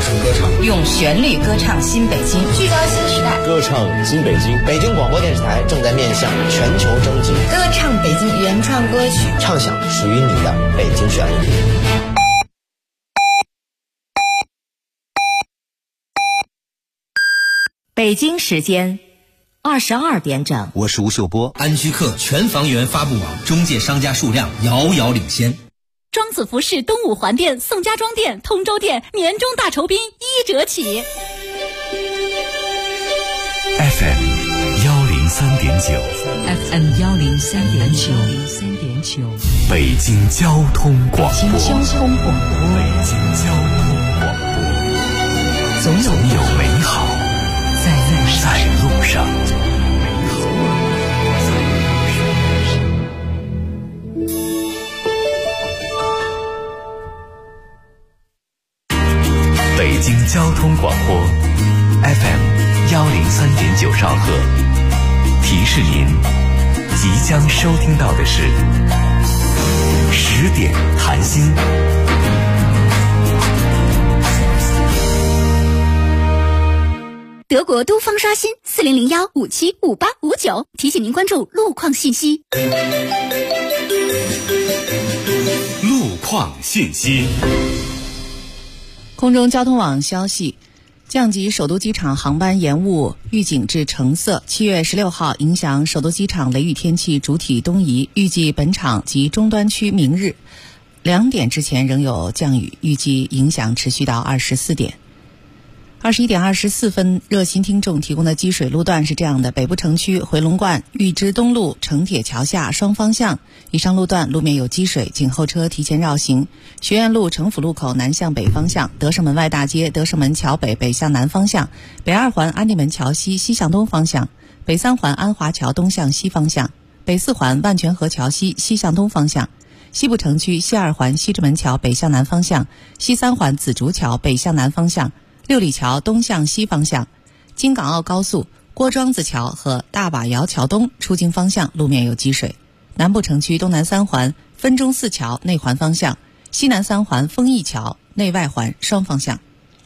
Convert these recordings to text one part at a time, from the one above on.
声歌唱， 用旋律歌唱新北京， 聚焦新时代， 歌唱新北京。 北京广播电视台正在面向全球征集歌唱北京原创歌曲， 唱响属于你的北京旋律。 北京时间22点整， 我是吴秀波。 安居客全房源发布网中介商家数量遥遥领先。 庄子服饰东五环店、宋家庄店、通州店年终大酬宾1折起。 FM 103.9 FM 103.9， 北京交通广播。 北京交通广播， 总有美好在路上。北京交通广播 FM 103.9兆赫，提示您即将收听到的是10点谈心。 德国都方刷新4001575859，提醒您关注路况信息。 路况信息。 空中交通网消息，降级首都机场航班延误预警至橙色，7月16号影响首都机场雷雨天气主体东移，预计本场及终端区明日2点之前仍有降雨，预计影响持续到24点。21点24分，热心听众提供的积水路段是这样的：北部城区回龙观玉芝东路城铁桥下双方向以上路段路面有积水，请后车提前绕行。学院路城府路口南向北方向，德胜门外大街德胜门桥北北向南方向，北2环安定门桥西西向东方向，北3环安华桥东向西方向，北4环万泉河桥西西向东方向。西部城区西2环西直门桥北向南方向，西3环紫竹桥北向南方向，六里桥东向西方向，京港澳高速郭庄子桥和大瓦窑桥东出京方向路面有积水。南部城区东南3环分钟寺桥内环方向，西南3环丰益桥内外环双方向。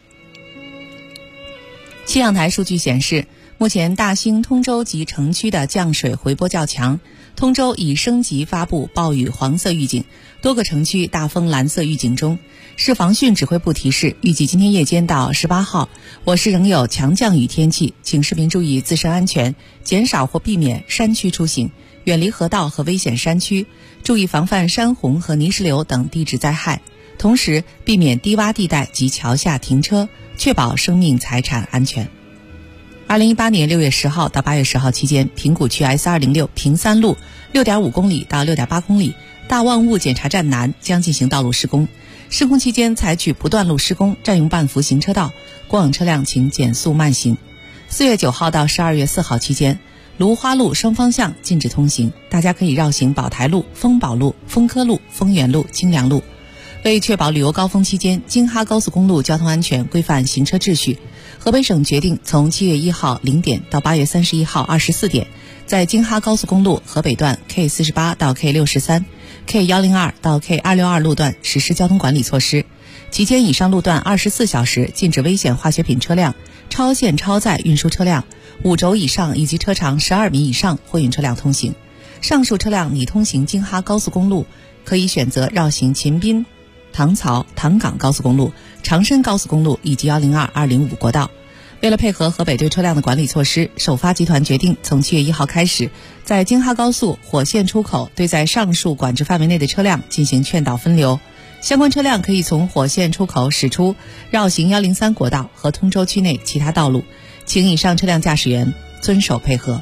气象台数据显示，目前大兴、通州及城区的降水回波较强，通州已升级发布暴雨黄色预警，多个城区大风蓝色预警中。市防汛指挥部提示，预计今天夜间到18号，我市仍有强降雨天气，请市民注意自身安全，减少或避免山区出行，远离河道和危险山区，注意防范山洪和泥石流等地质灾害，同时避免低洼地带及桥下停车，确保生命财产安全。2018年6月10号到8月10号期间，平谷区 S206 平三路 6.5 公里到 6.8 公里大万物检查站南将进行道路施工，施工期间采取不断路施工，占用半幅行车道，过往车辆请减速慢行。4月9号到12月4号期间，芦花路双方向禁止通行，大家可以绕行宝台路、丰宝路、丰科路、丰源路、清凉路。为确保旅游高峰期间京哈高速公路交通安全，规范行车秩序，河北省决定从7月1号0点到8月31号24点，在京哈高速公路河北段 K48 到 K63、K102 到 K262 路段实施交通管理措施。期间以上路段24小时禁止危险化学品车辆、超限超载运输车辆、5轴以上以及车长12米以上货运车辆通行。上述车辆拟通行京哈高速公路，可以选择绕行秦滨、唐曹、唐港高速公路、长深高速公路以及102、205国道。为了配合河北对车辆的管理措施，首发集团决定从7月1号开始，在京哈高速火线出口对在上述管制范围内的车辆进行劝导分流。相关车辆可以从火线出口驶出，绕行103国道和通州区内其他道路，请以上车辆驾驶员遵守配合。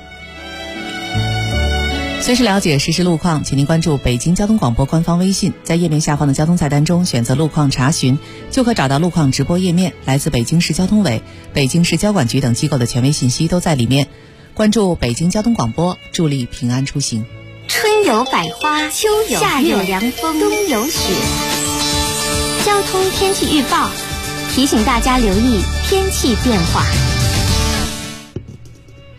随时了解实时路况，请您关注北京交通广播官方微信，在页面下方的交通菜单中选择路况查询，就可找到路况直播页面，来自北京市交通委、北京市交管局等机构的权威信息都在里面。关注北京交通广播，助力平安出行。 春有百花，秋有夏有凉风，冬有雪。交通天气预报提醒大家留意天气变化。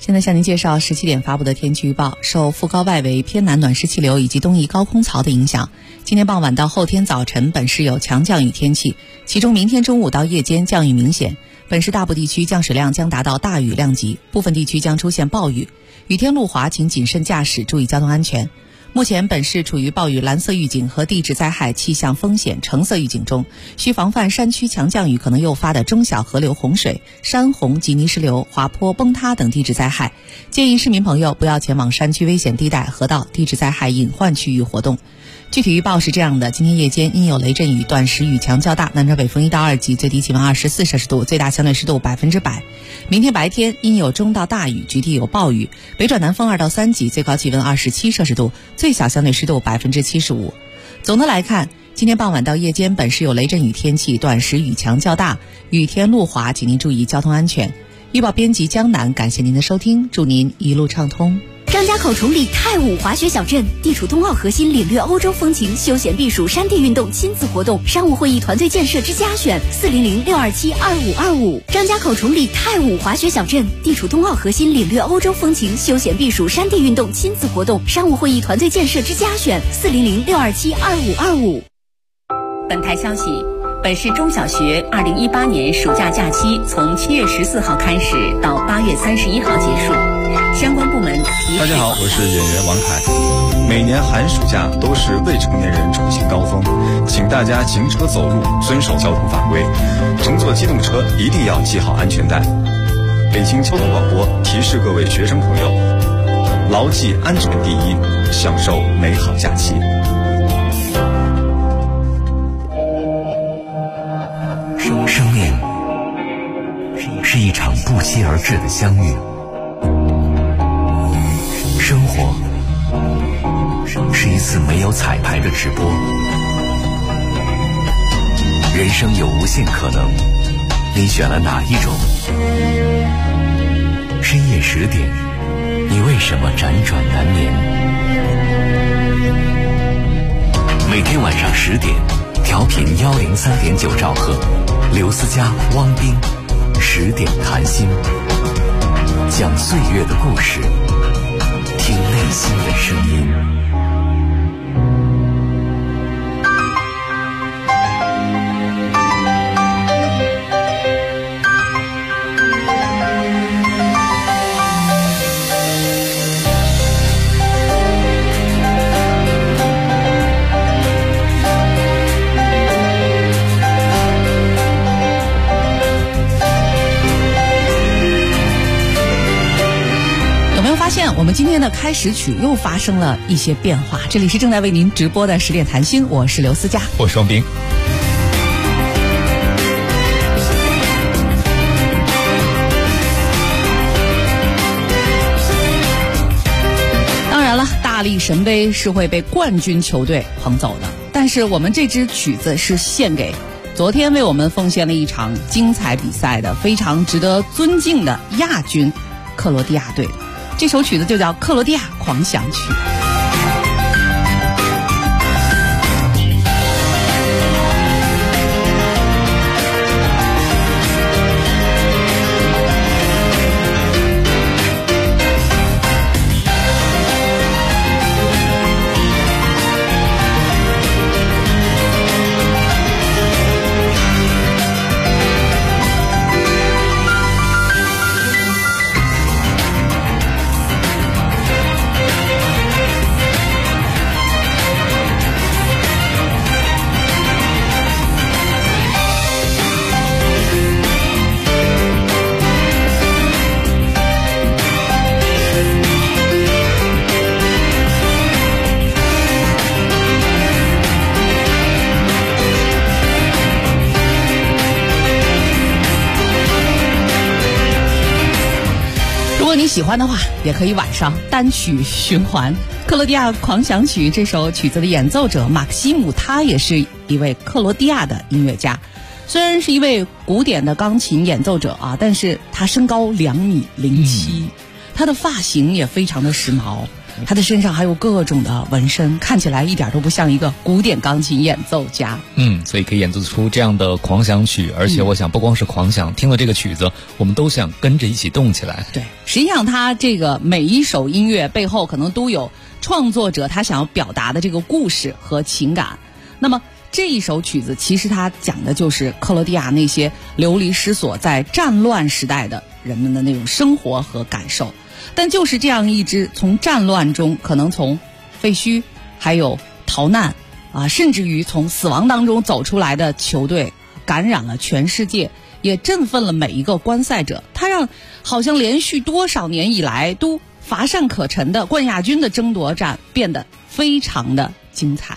现在向您介绍17点发布的天气预报。受副高外围偏南暖湿气流以及东移高空槽的影响，今天傍晚到后天早晨本市有强降雨天气，其中明天中午到夜间降雨明显，本市大部地区降水量将达到大雨量级，部分地区将出现暴雨。雨天路滑，请谨慎驾驶，注意交通安全。目前本市处于暴雨蓝色预警和地质灾害气象风险橙色预警中，需防范山区强降雨可能诱发的中小河流洪水、山洪及泥石流、滑坡崩塌等地质灾害。建议市民朋友不要前往山区危险地带、河道、地质灾害隐患区域活动。具体预报是这样的：今天夜间阴有雷阵雨，短时雨强较大，南转北风1到2级，最低气温24摄氏度，最大相对湿度100%。明天白天阴有中到大雨，局地有暴雨，北转南风2到3级，最高气温27摄氏度，最小相对湿度75%。总的来看，今天傍晚到夜间本市有雷阵雨天气，短时雨强较大，雨天路滑，请您注意交通安全。预报编辑江南，感谢您的收听，祝您一路畅通。 张家口崇礼太武滑雪小镇，地处冬奥核心，领略欧洲风情，休闲避暑，山地运动，亲子活动，商务会议团队建设之佳选，400-627-2525。张家口崇礼太武滑雪小镇，地处冬奥核心，领略欧洲风情，休闲避暑，山地运动，亲子活动，商务会议团队建设之佳选，400-627-2525。 本台消息，本市中小学2018年暑假假期从7月14号开始到8月31号结束，相关部门大家好，我是演员王凯。每年寒暑假都是未成年人出行高峰，请大家行车走路遵守交通法规，乘坐机动车一定要系好安全带。北京交通广播提示各位学生朋友，牢记安全第一，享受美好假期。 生命是一场不期而至的相遇，生活是一次没有彩排的直播，人生有无限可能，你选了哪一种？深夜10点，你为什么辗转难眠？每天晚上10点，调频103.9兆赫，刘思佳、汪斌10点谈心，讲岁月的故事，听内心的声音。 我们今天的开始曲又发生了一些变化。这里是正在为您直播的10点谈心，我是刘思佳， 我是王斌。 当然了，大力神杯是会被冠军球队捧走的，但是我们这支曲子是献给昨天为我们奉献了一场精彩比赛的非常值得尊敬的亚军克罗地亚队。这首曲子就叫《克罗地亚狂想曲》。你喜欢的话，也可以晚上单曲循环。克罗地亚狂想曲这首曲子的演奏者马克西姆，他也是一位克罗地亚的音乐家。虽然是一位古典的钢琴演奏者啊，但是他身高2.07米，他的发型也非常的时髦。 他的身上还有各种的纹身，看起来一点都不像一个古典钢琴演奏家。 所以可以演奏出这样的狂想曲，而且我想不光是狂想，听了这个曲子，我们都想跟着一起动起来。 对，实际上他这个每一首音乐背后可能都有创作者他想要表达的这个故事和情感。那么这一首曲子其实它讲的就是克罗地亚那些流离失所在战乱时代的人们的那种生活和感受。但就是这样一支从战乱中，可能从废墟还有逃难甚至于从死亡当中走出来的球队，感染了全世界，也振奋了每一个观赛者。它让好像连续多少年以来都乏善可陈的冠亚军的争夺战变得非常的精彩。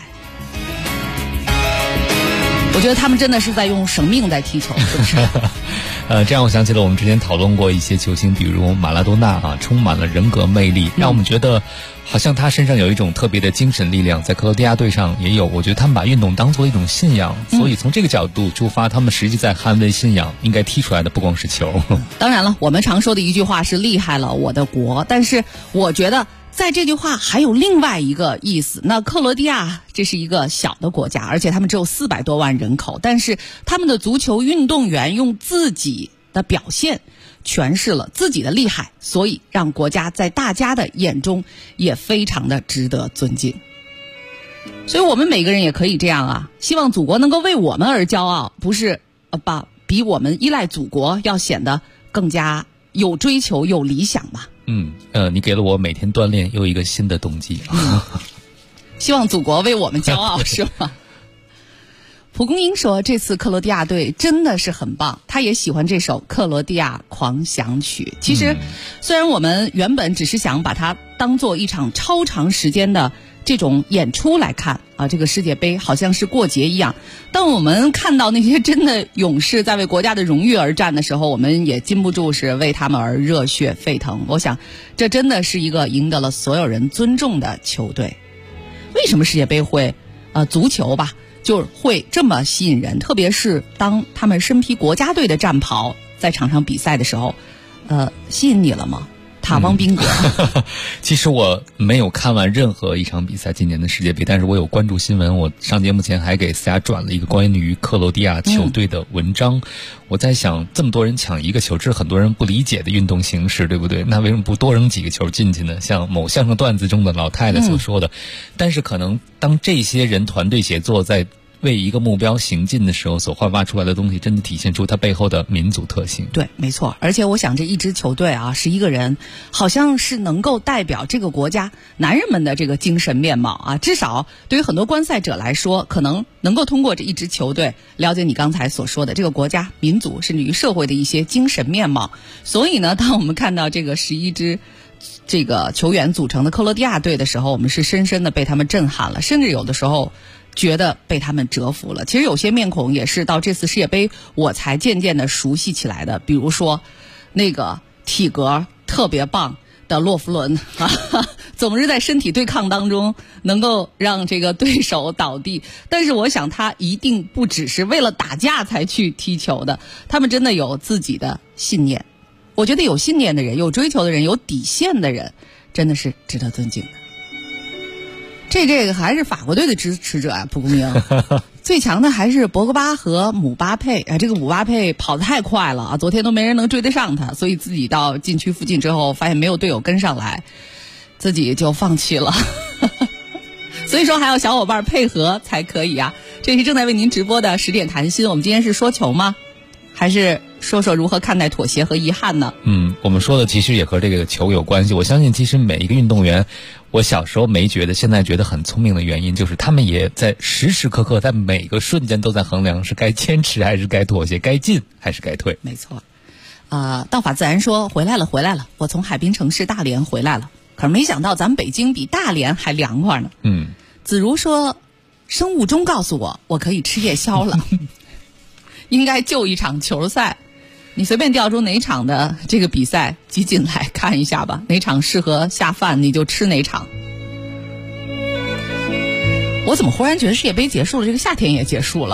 我觉得他们真的是在用生命在踢球，是不是？ 这让我想起了我们之前讨论过一些球星，比如马拉多纳充满了人格魅力，让我们觉得好像他身上有一种特别的精神力量。在克罗地亚队上也有，我觉得他们把运动当作一种信仰，所以从这个角度出发，他们实际在捍卫信仰，应该踢出来的不光是球。 当然了，我们常说的一句话是厉害了我的国，但是我觉得在这句话还有另外一个意思。那克罗地亚这是一个小的国家，而且他们只有400多万人口，但是他们的足球运动员用自己的表现诠释了自己的厉害，所以让国家在大家的眼中也非常的值得尊敬。所以我们每个人也可以这样希望祖国能够为我们而骄傲，不是比我们依赖祖国要显得更加有追求有理想嘛。 你给了我每天锻炼又一个新的动机。 希望祖国为我们骄傲是吗？蒲公英说这次克罗地亚队真的是很棒，他也喜欢这首克罗地亚狂想曲。其实虽然我们原本只是想把它当做一场超长时间的这种演出来看这个世界杯好像是过节一样，当我们看到那些真的勇士在为国家的荣誉而战的时候，我们也禁不住是为他们而热血沸腾。我想这真的是一个赢得了所有人尊重的球队。为什么世界杯会足球就会这么吸引人，特别是当他们身披国家队的战袍在场上比赛的时候，吸引你了吗？塔邦宾格。 其实我没有看完任何一场比赛今年的世界杯，但是我有关注新闻，我上节目前还给思佳转了一个关于克罗地亚球队的文章。我在想，这么多人抢一个球，这是很多人不理解的运动形式，对不对？那为什么不多扔几个球进去呢？像某相声段子中的老太太所说的。但是可能当这些人团队协作在为一个目标行进的时候，所焕发出来的东西真的体现出它背后的民族特性。 对，没错。而且我想这一支球队11个人好像是能够代表这个国家男人们的这个精神面貌至少对于很多观赛者来说，可能能够通过这一支球队了解你刚才所说的这个国家民族甚至于社会的一些精神面貌。所以呢，当我们看到这个11支这个球员组成的克罗地亚队的时候，我们是深深的被他们震撼了，甚至有的时候觉得被他们折服了。其实有些面孔也是到这次世界杯我才渐渐的熟悉起来的，比如说那个体格特别棒的洛夫伦总是在身体对抗当中能够让这个对手倒地，但是我想他一定不只是为了打架才去踢球的，他们真的有自己的信念。我觉得有信念的人，有追求的人，有底线的人，真的是值得尊敬的。这个还是法国队的支持者蒲公英最强的还是博格巴和姆巴佩这个姆巴佩跑得太快了昨天都没人能追得上他，所以自己到禁区附近之后发现没有队友跟上来，自己就放弃了所以说还要小伙伴配合才可以这是正在为您直播的10点谈心。我们今天是说球吗？还是说说如何看待妥协和遗憾呢？ 我们说的其实也和这个球有关系。我相信其实每一个运动员，我小时候没觉得，现在觉得很聪明的原因就是他们也在时时刻刻在每个瞬间都在衡量是该坚持还是该妥协，该进还是该退。 没错。道法自然说回来了，我从海滨城市大连回来了，可是没想到咱们北京比大连还凉快呢。子如说生物钟告诉我可以吃夜宵了应该就一场球赛，你随便调出哪场的这个比赛集锦来看一下吧，哪场适合下饭你就吃哪场。我怎么忽然觉得世界杯结束了，这个夏天也结束了？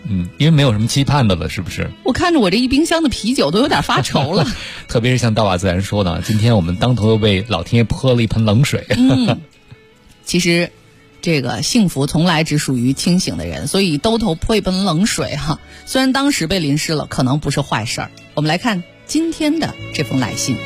因为没有什么期盼的了，是不是？ 我看着我这一冰箱的啤酒都有点发愁了。 特别是像道瓦自然说的，今天我们当头又被老天爷泼了一盆冷水。 其实这个幸福从来只属于清醒的人，所以兜头泼一盆冷水哈，虽然当时被淋湿了，可能不是坏事儿。我们来看今天的这封来信，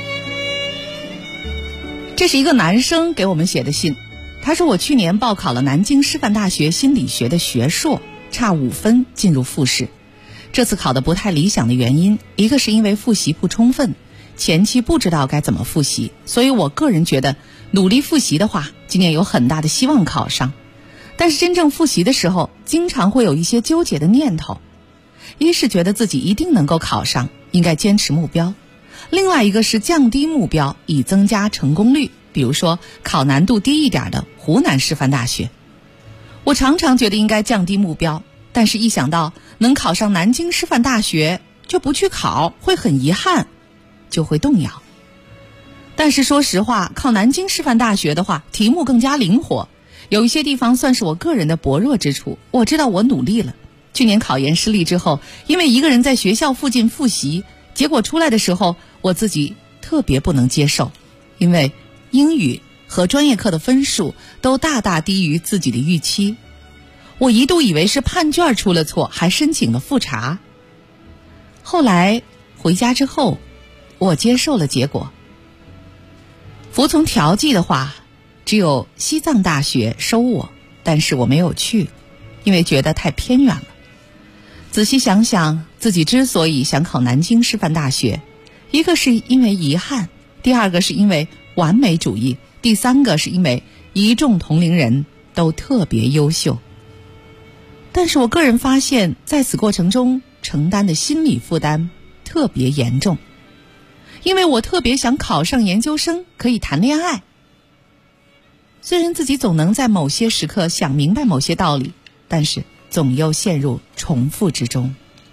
这是一个男生给我们写的信。他说，我去年报考了南京师范大学心理学的学硕，差5分进入复试。这次考得不太理想的原因，一个是因为复习不充分，前期不知道该怎么复习，所以我个人觉得努力复习的话，今年有很大的希望考上。但是真正复习的时候，经常会有一些纠结的念头。一是觉得自己一定能够考上，应该坚持目标；另外一个是降低目标，以增加成功率。比如说考难度低一点的湖南师范大学。我常常觉得应该降低目标，但是一想到能考上南京师范大学就不去考会很遗憾，就会动摇。但是说实话，考南京师范大学的话，题目更加灵活，有一些地方算是我个人的薄弱之处，我知道我努力了。去年考研失利之后，因为一个人在学校附近复习，结果出来的时候我自己特别不能接受，因为英语和专业课的分数都大大低于自己的预期。我一度以为是判卷出了错，还申请了复查。后来回家之后，我接受了结果。服从调剂的话，只有西藏大学收我，但是我没有去，因为觉得太偏远了。仔细想想，自己之所以想考南京师范大学，一个是因为遗憾，第二个是因为完美主义，第三个是因为一众同龄人都特别优秀。但是我个人发现，在此过程中承担的心理负担特别严重，因为我特别想考上研究生，可以谈恋爱。虽然自己总能在某些时刻想明白某些道理，但是总又陷入重复之中。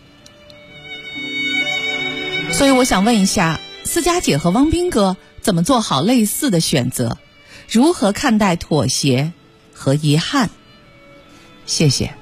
所以我想问一下，思佳姐和汪斌哥怎么做好类似的选择？如何看待妥协和遗憾？谢谢。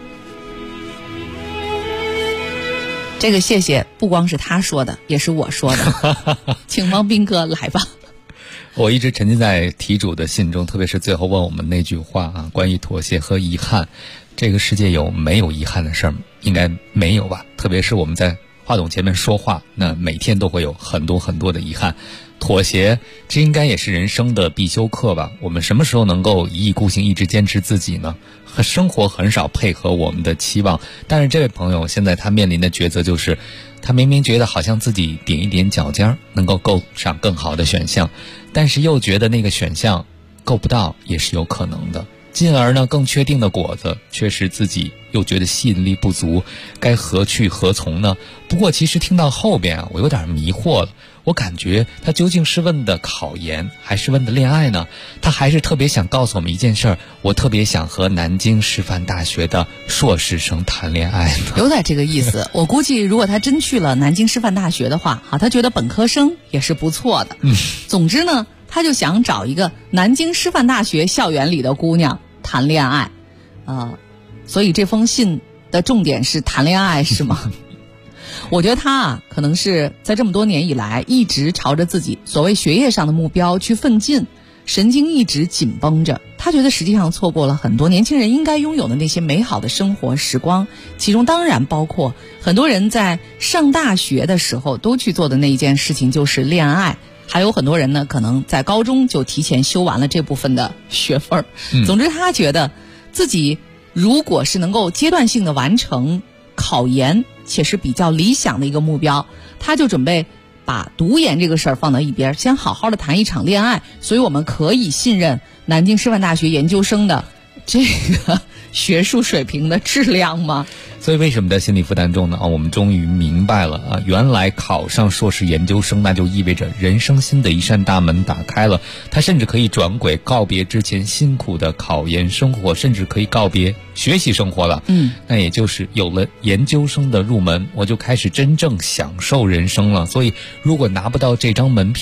这个谢谢不光是他说的，也是我说的。请汪斌哥来吧。 我一直沉浸在题主的信中，特别是最后问我们那句话啊，关于妥协和遗憾。这个世界有没有遗憾的事儿？应该没有吧。特别是我们在话筒前面说话，那每天都会有很多很多的遗憾。妥协，这应该也是人生的必修课吧。我们什么时候能够一意孤行，一直坚持自己呢？和生活很少配合我们的期望。但是这位朋友现在他面临的抉择就是，他明明觉得好像自己踮一踮脚尖能够够上更好的选项，但是又觉得那个选项够不到也是有可能的。进而呢，更确定的果子却是自己又觉得吸引力不足，该何去何从呢？不过其实听到后边啊，我有点迷惑了。我感觉他究竟是问的考研，还是问的恋爱呢？他还是特别想告诉我们一件事儿，我特别想和南京师范大学的硕士生谈恋爱呢。 有点这个意思。我估计如果他真去了南京师范大学的话，他觉得本科生也是不错的。总之呢，他就想找一个南京师范大学校园里的姑娘谈恋爱。所以这封信的重点是谈恋爱是吗？我觉得他可能是在这么多年以来一直朝着自己所谓学业上的目标去奋进，神经一直紧绷着。他觉得实际上错过了很多年轻人应该拥有的那些美好的生活时光，其中当然包括很多人在上大学的时候都去做的那一件事情，就是恋爱。还有很多人呢，可能在高中就提前修完了这部分的学分。总之他觉得自己如果是能够阶段性的完成考研，且是比较理想的一个目标，他就准备把读研这个事儿放到一边，先好好的谈一场恋爱。所以我们可以信任南京师范大学研究生的这个学术水平的质量吗？ 所以为什么在心理负担中呢？我们终于明白了原来考上硕士研究生，那就意味着人生新的一扇大门打开了。他甚至可以转轨，告别之前辛苦的考研生活，甚至可以告别学习生活了。那也就是有了研究生的入门，我就开始真正享受人生了。所以如果拿不到这张门票，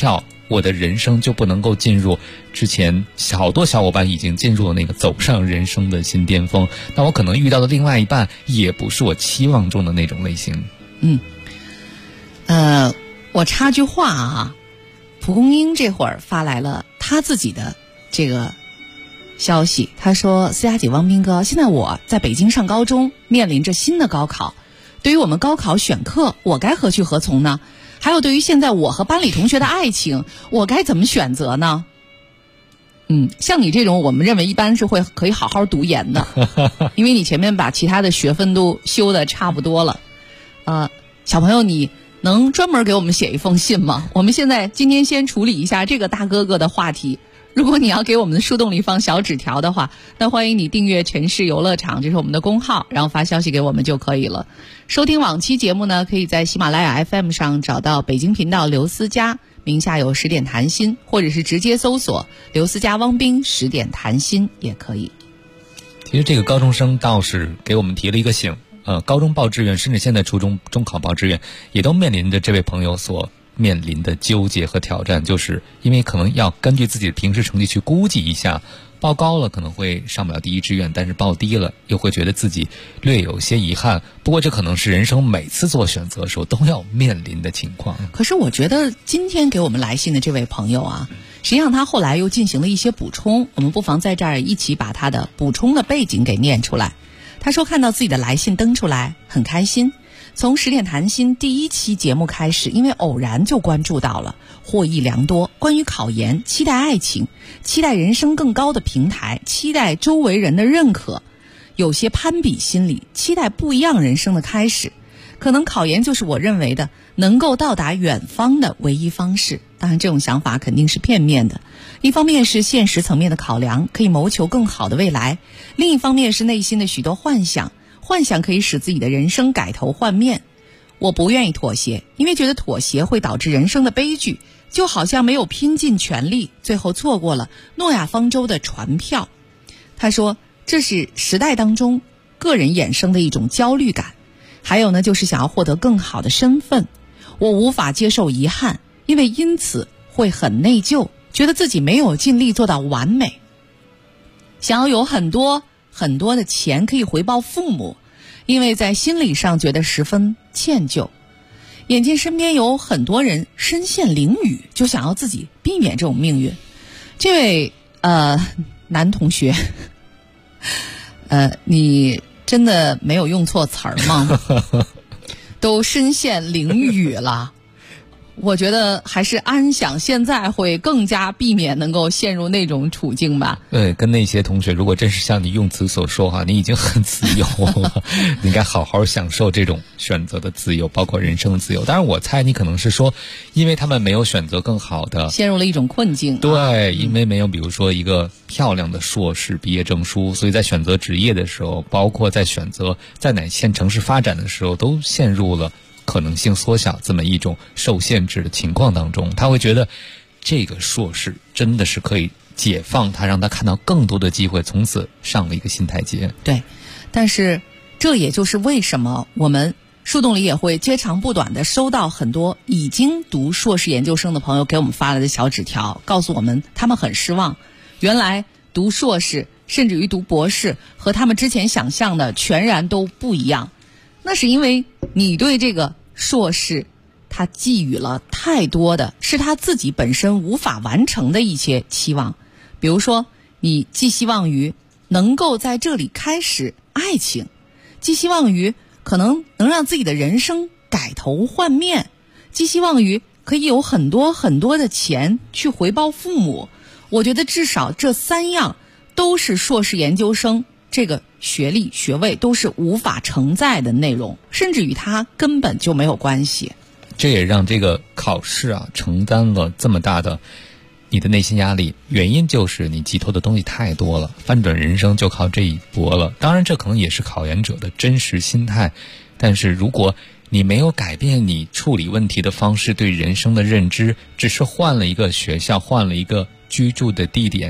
我的人生就不能够进入之前好多小伙伴已经进入了那个走上人生的新巅峰，那我可能遇到的另外一半也不是我期望中的那种类型。 我插句话啊，蒲公英这会儿发来了他自己的这个消息，他说：思佳姐、汪斌哥，现在我在北京上高中，面临着新的高考，对于我们高考选课，我该何去何从呢？还有对于现在我和班里同学的爱情，我该怎么选择呢？像你这种我们认为一般是会可以好好读研的，因为你前面把其他的学分都修的差不多了。小朋友，你能专门给我们写一封信吗？我们今天先处理一下这个大哥哥的话题。如果你要给我们的树洞里放小纸条的话，那欢迎你订阅城市游乐场，这是我们的公号，然后发消息给我们就可以了。收听往期节目呢，可以在喜马拉雅 FM 上找到北京频道刘思佳，名下有10点谈心，或者是直接搜索刘思佳、汪斌10点谈心也可以。 其实这个高中生倒是给我们提了一个醒，高中报志愿，甚至现在初中中考报志愿，也都面临着这位朋友所面临的纠结和挑战，就是因为可能要根据自己的平时成绩去估计一下，报高了可能会上不了第一志愿，但是报低了又会觉得自己略有些遗憾。不过这可能是人生每次做选择的时候都要面临的情况。 可是我觉得今天给我们来信的这位朋友啊，实际上他后来又进行了一些补充，我们不妨在这儿一起把他的补充的背景给念出来。他说看到自己的来信登出来很开心，从10点谈心第1期节目开始，因为偶然就关注到了，获益良多。关于考研，期待爱情，期待人生更高的平台，期待周围人的认可，有些攀比心理，期待不一样人生的开始。可能考研就是我认为的能够到达远方的唯一方式。当然这种想法肯定是片面的，一方面是现实层面的考量，可以谋求更好的未来，另一方面是内心的许多幻想可以使自己的人生改头换面。我不愿意妥协，因为觉得妥协会导致人生的悲剧，就好像没有拼尽全力，最后错过了诺亚方舟的船票。他说这是时代当中个人衍生的一种焦虑感，还有呢就是想要获得更好的身份。我无法接受遗憾，因为因此会很内疚，觉得自己没有尽力做到完美。想要有很多很多的钱可以回报父母，因为在心理上觉得十分歉疚。眼见身边有很多人身陷囹圄，就想要自己避免这种命运。这位男同学，你真的没有用错词儿吗？都身陷囹圄了，我觉得还是安享现在会更加避免能够陷入那种处境吧。 对，跟那些同学，如果真是像你用词所说哈，你已经很自由了，你应该好好享受这种选择的自由，包括人生的自由。当然我猜你可能是说，因为他们没有选择更好的， 陷入了一种困境。 对，因为没有比如说一个漂亮的硕士毕业证书，所以在选择职业的时候，包括在选择在哪线城市发展的时候，都陷入了可能性缩小这么一种受限制的情况当中。他会觉得这个硕士真的是可以解放他，让他看到更多的机会，从此上了一个新台阶。 对，但是这也就是为什么我们树洞里也会接长不短的收到很多已经读硕士研究生的朋友给我们发来的小纸条，告诉我们他们很失望，原来读硕士甚至于读博士和他们之前想象的全然都不一样。那是因为你对这个硕士他寄予了太多的是他自己本身无法完成的一些期望。比如说你寄希望于能够在这里开始爱情，寄希望于可能能让自己的人生改头换面，寄希望于可以有很多很多的钱去回报父母。我觉得至少这3样都是硕士研究生这个学历学位都是无法承载的内容，甚至与它根本就没有关系。 这也让这个考试啊承担了这么大的你的内心压力，原因就是你寄托的东西太多了，翻转人生就靠这一搏了。当然这可能也是考研者的真实心态，但是如果你没有改变你处理问题的方式，对人生的认知，只是换了一个学校，换了一个居住的地点，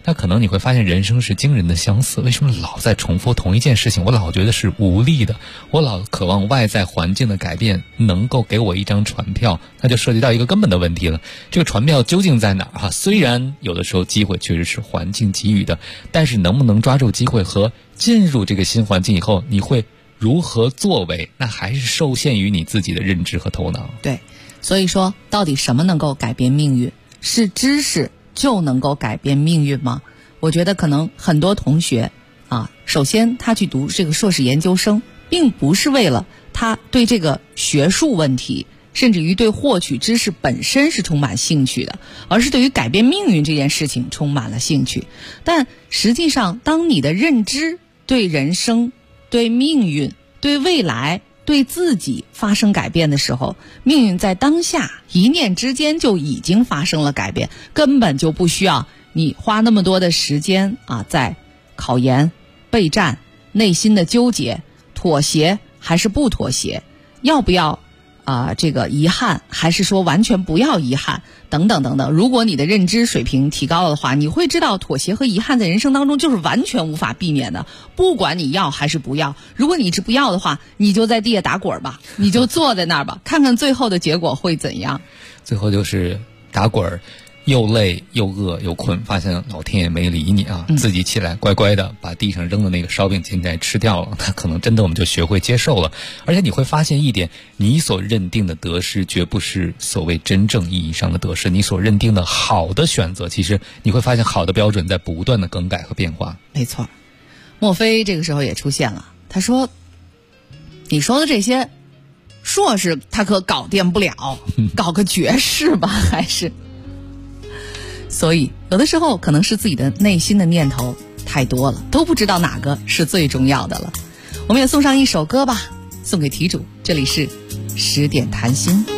那可能你会发现人生是惊人的相似。为什么老在重复同一件事情？我老觉得是无力的，我老渴望外在环境的改变能够给我一张船票，那就涉及到一个根本的问题了。这个船票究竟在哪儿？虽然有的时候机会确实是环境给予的，但是能不能抓住机会和进入这个新环境以后，你会如何作为，那还是受限于你自己的认知和头脑。 对，所以说到底什么能够改变命运？是知识就能够改变命运吗？我觉得可能很多同学首先他去读这个硕士研究生，并不是为了他对这个学术问题，甚至于对获取知识本身是充满兴趣的，而是对于改变命运这件事情充满了兴趣。但实际上，当你的认知对人生、对命运、对未来、对自己发生改变的时候，命运在当下一念之间就已经发生了改变，根本就不需要你花那么多的时间在考研、备战、内心的纠结、妥协还是不妥协，要不要这个遗憾，还是说完全不要遗憾，等等等等。如果你的认知水平提高了的话，你会知道妥协和遗憾在人生当中就是完全无法避免的，不管你要还是不要。如果你是不要的话，你就在地下打滚吧，你就坐在那儿吧，看看最后的结果会怎样。 最后就是打滚，又累又饿又困，发现老天爷没理你自己起来乖乖的把地上扔的那个烧饼现在吃掉了，那可能真的我们就学会接受了。而且你会发现一点，你所认定的得失绝不是所谓真正意义上的得失，你所认定的好的选择，其实你会发现好的标准在不断的更改和变化。 没错，莫非这个时候也出现了，他说你说的这些硕士他可搞定不了，搞个学士吧还是。所以有的时候可能是自己的内心的念头太多了，都不知道哪个是最重要的了。我们也送上一首歌吧，送给题主，这里是10点谈心。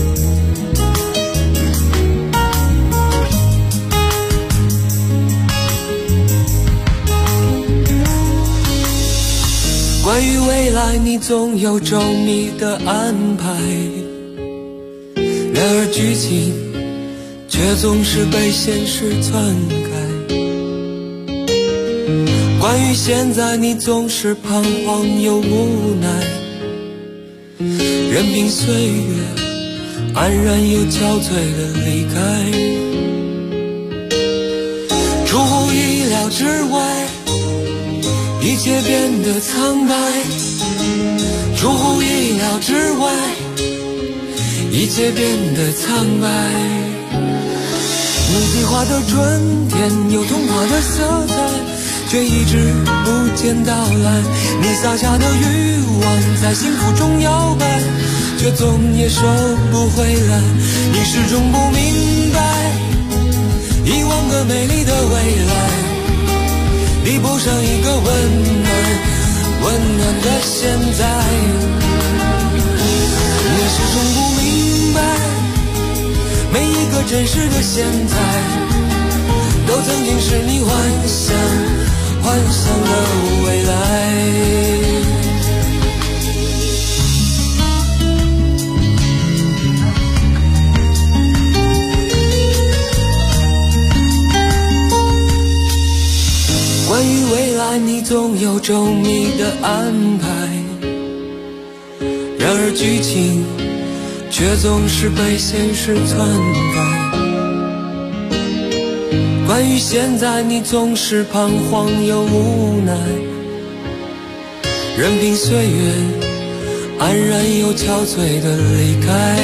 关于未来你总有周密的安排，然而剧情却总是被现实篡改。关于现在你总是彷徨又无奈，任凭岁月安然又憔悴的离开。出乎意料之外，一切变得苍白，出乎意料之外，一切变得苍白。你计划的春天有童话的色彩，却一直不见到来。你撒下的欲望在幸福中摇摆，却总也收不回来。你始终不明白，一万个美丽的未来比不上一个温暖的现在。你始终不明白，每一个真实的现在都曾经是你幻想的未来。关于未来你总有周密的安排，然而剧情却总是被现实篡改。关于现在你总是彷徨又无奈，任凭岁月安然又憔悴的离开。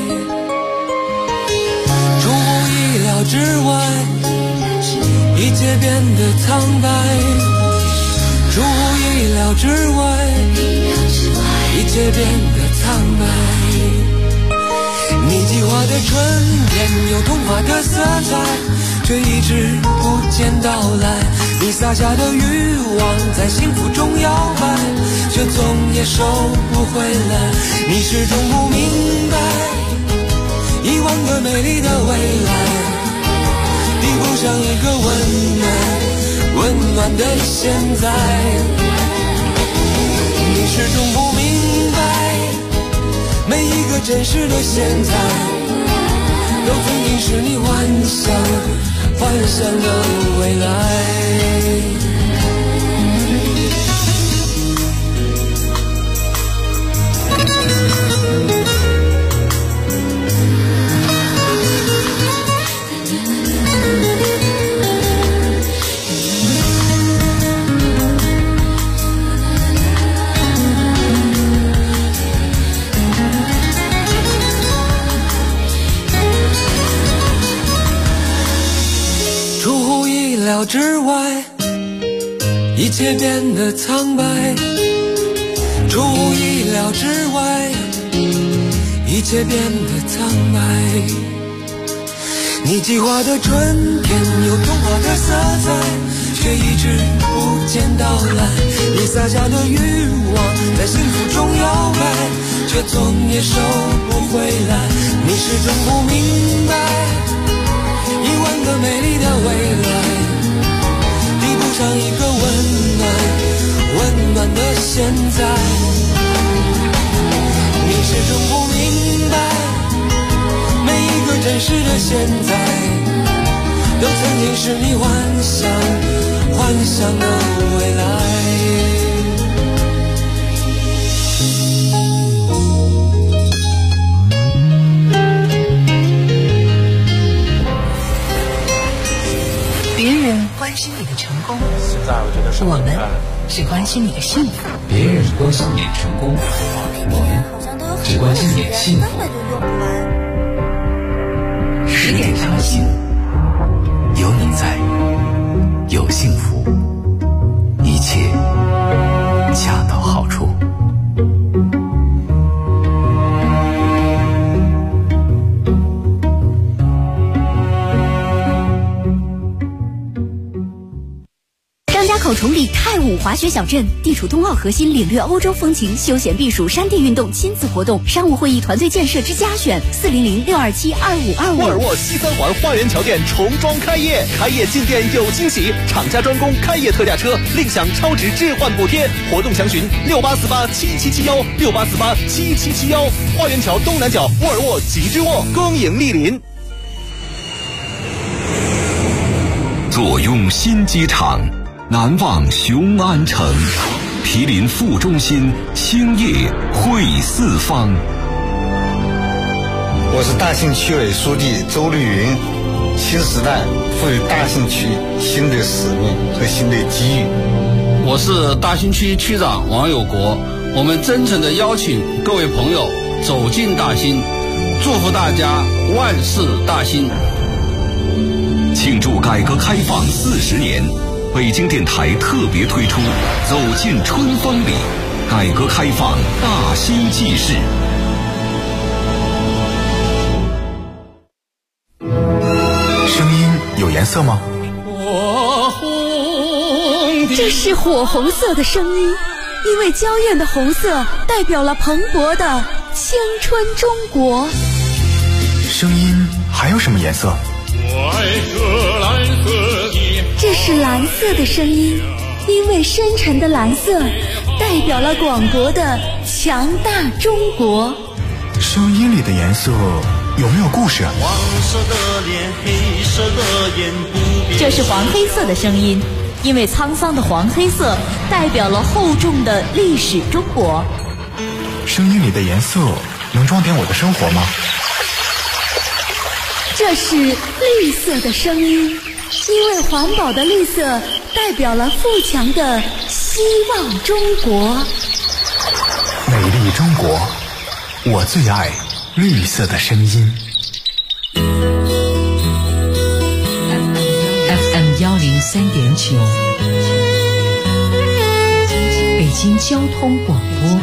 出乎意料之外，一切变得苍白，出乎意料之外，一切变得苍白。你计划的春天有童话的色彩，却一直不见到来。你撒下的欲望在幸福中摇摆，却总也收不回来。你始终不明白，一万个美丽的未来比不上一个温暖的现在。你始终不明白，每一个真实的现在都曾经是你幻幻想的未来。之外，一切变得苍白，出乎意料之外，一切变得苍白。你计划的春天有童话的色彩，却一直不见到来。你撒下的欲望在幸福中摇摆，却总也收不回来。你始终不明白，10000个美丽的未来上一个温暖的现在。你始终不明白，每一个真实的现在都曾经是你幻想的未来。 别人关心你的成功，我们只关心你的幸福。 别人关心你的成功，我们只关心你的幸福。10点伤心，有你在，有幸福，一切恰到好处。 口崇礼泰武滑雪小镇，地处冬奥核心，领略欧洲风情，休闲避暑，山地运动，亲子活动，商务会议，团队建设之家选，400-627-2525。 沃尔沃西三环花园桥店重装开业，开业进店有惊喜，厂家专供开业特价车，另享超值置换补贴，活动详询68487771，68487771。花园桥东南角沃尔沃吉之沃，恭迎莅临。 坐拥新机场，难忘雄安城，毗邻副中心，兴业汇四方。 我是大兴区委书记周绿云。新时代赋予大兴区新的使命和新的机遇。 我是大兴区区长王有国。我们真诚地邀请各位朋友走进大兴，祝福大家万事大兴。 庆祝改革开放40年，北京电台特别推出走进春风里，改革开放大兴纪事。 声音有颜色吗？ 这是火红色的声音，因为娇艳的红色代表了蓬勃的青春中国。 声音还有什么颜色？ 这是蓝色的声音，因为深沉的蓝色代表了广博的强大中国。 声音里的颜色有没有故事？ 黄色的脸，黑色的眼，不变。 这是黄黑色的声音，因为沧桑的黄黑色代表了厚重的历史中国。 声音里的颜色能装点我的生活吗？ 这是绿色的声音，因为环保的绿色代表了富强的希望中国。 美丽中国，我最爱绿色的声音。 FM 103.9，北京交通广播。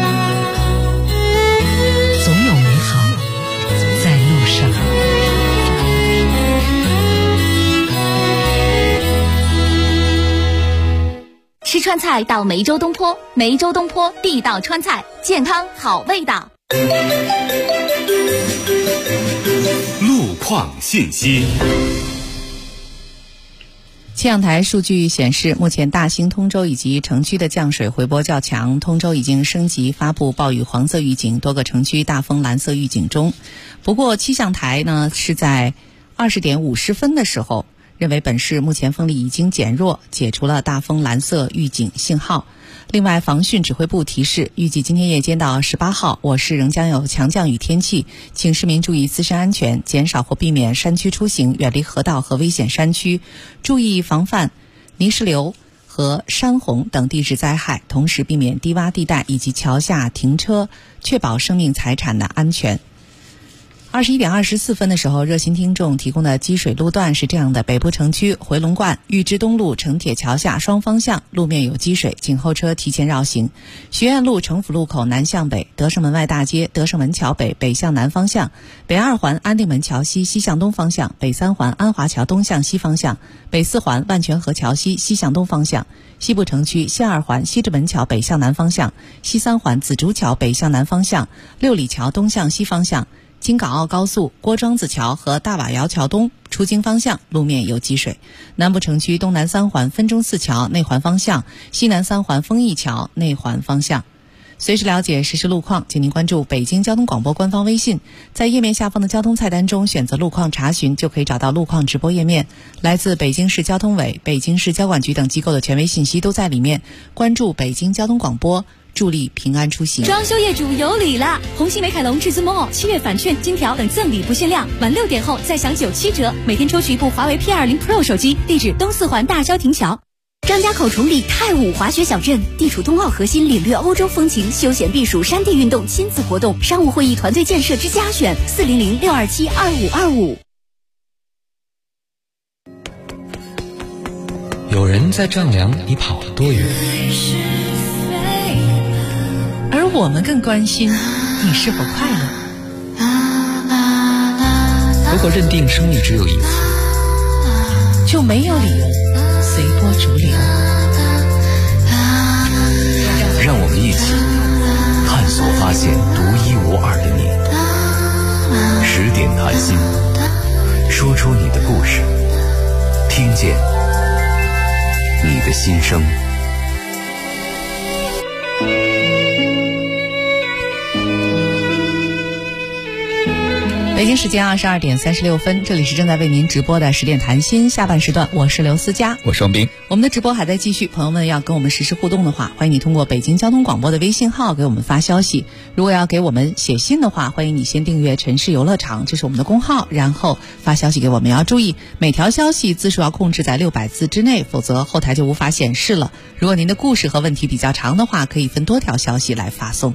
总有美好在路上。 吃川菜到梅州东坡，梅州东坡地道川菜，健康好味道。 路况信息。 气象台数据显示，目前大兴、通州以及城区的降水回波较强，通州已经升级发布暴雨黄色预警，多个城区大风蓝色预警中。不过气象台呢是在20点50分的时候认为本市目前风力已经减弱，解除了大风蓝色预警信号。另外，防汛指挥部提示，预计今天夜间到18号，我市仍将有强降雨天气，请市民注意自身安全，减少或避免山区出行，远离河道和危险山区，注意防范泥石流和山洪等地质灾害，同时避免低洼地带以及桥下停车，确保生命财产的安全。21点24分的时候，热心听众提供的积水路段是这样的：北部城区回龙观玉芝东路城铁桥下双方向路面有积水，请后车提前绕行。学院路城府路口南向北，德胜门外大街德胜门桥北北向南方向，北2环安定门桥西西向东方向，北3环安华桥东向西方向，北4环万泉河桥西西向东方向。西部城区西2环西直门桥北向南方向，西3环紫竹桥北向南方向，六里桥东向西方向。京港澳高速郭庄子桥和大瓦窑桥东出京方向路面有积水。南部城区东南3环分钟寺桥内环方向，西南3环丰益桥内环方向。随时了解实时路况，请您关注北京交通广播官方微信，在页面下方的交通菜单中选择路况查询，就可以找到路况直播页面。来自北京市交通委、北京市交管局等机构的权威信息都在里面。关注北京交通广播，助力平安出行。 装修业主有礼了！红星美凯龙至尊 Mall 7月返券金条等赠礼不限量，晚6点后再享97折，每天抽取一部华为 P20 Pro 手机。地址东4环大郊亭桥。张家口崇礼太武滑雪小镇地处冬奥核心，领略欧洲风情，休闲避暑，山地运动，亲子活动，商务会议团队建设之家选，400-627-2525。 有人在丈量你跑了多远， 而我们更关心你是否快乐。 如果认定生命只有一次， 就没有理由随波逐流。 让我们一起探索发现独一无二的你。10点谈心，说出你的故事，听见你的心声。 北京时间22点36分，这里是正在为您直播的10点谈心下半时段，我是刘思佳， 我是王斌。 我们的直播还在继续，朋友们要跟我们实时互动的话，欢迎你通过北京交通广播的微信号给我们发消息。如果要给我们写信的话，欢迎你先订阅城市游乐场，这是我们的公号，然后发消息给我们。要注意每条消息字数要控制在600字之内，否则后台就无法显示了。如果您的故事和问题比较长的话，可以分多条消息来发送。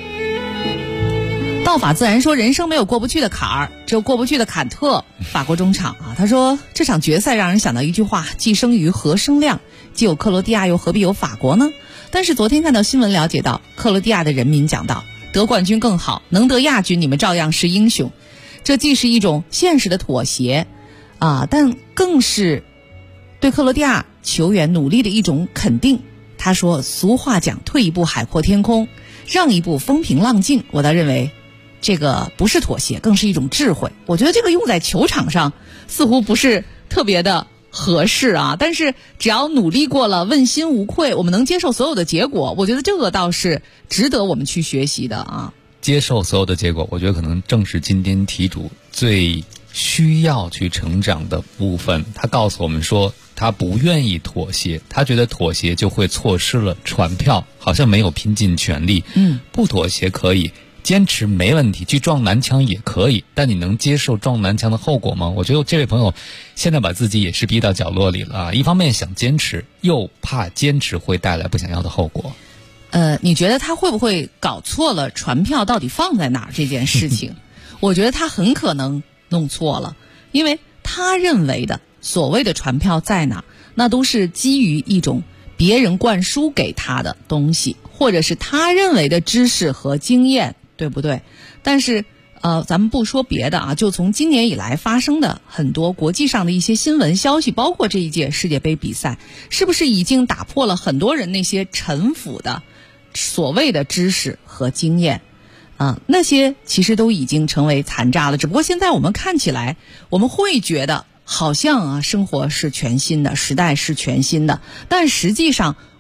道法自然说人生没有过不去的坎儿，只有过不去的坎特。法国中场啊，他说这场决赛让人想到一句话，既生瑜何生亮，既有克罗地亚又何必有法国呢？但是昨天看到新闻了解到，克罗地亚的人民讲到得冠军更好，能得亚军你们照样是英雄。这既是一种现实的妥协啊，但更是对克罗地亚球员努力的一种肯定。他说俗话讲退一步海阔天空，让一步风平浪静，我倒认为这个不是妥协，更是一种智慧。我觉得这个用在球场上似乎不是特别的合适啊，但是只要努力过了，问心无愧，我们能接受所有的结果，我觉得这个倒是值得我们去学习的啊。 接受所有的结果，我觉得可能正是今天题主最需要去成长的部分。他告诉我们说他不愿意妥协，他觉得妥协就会错失了传票，好像没有拼尽全力。不妥协可以，坚持没问题，去撞南墙也可以，但你能接受撞南墙的后果吗？我觉得这位朋友现在把自己也是逼到角落里了啊！一方面想坚持，又怕坚持会带来不想要的后果。 你觉得他会不会搞错了传票到底放在哪儿这件事情？我觉得他很可能弄错了，因为他认为的所谓的传票在哪，那都是基于一种别人灌输给他的东西，或者是他认为的知识和经验，对不对？但是咱们不说别的啊，就从今年以来发生的很多国际上的一些新闻消息，包括这一届世界杯比赛，是不是已经打破了很多人那些陈腐的所谓的知识和经验啊？那些其实都已经成为残渣了。只不过现在我们看起来，我们会觉得好像啊，生活是全新的，时代是全新的，但实际上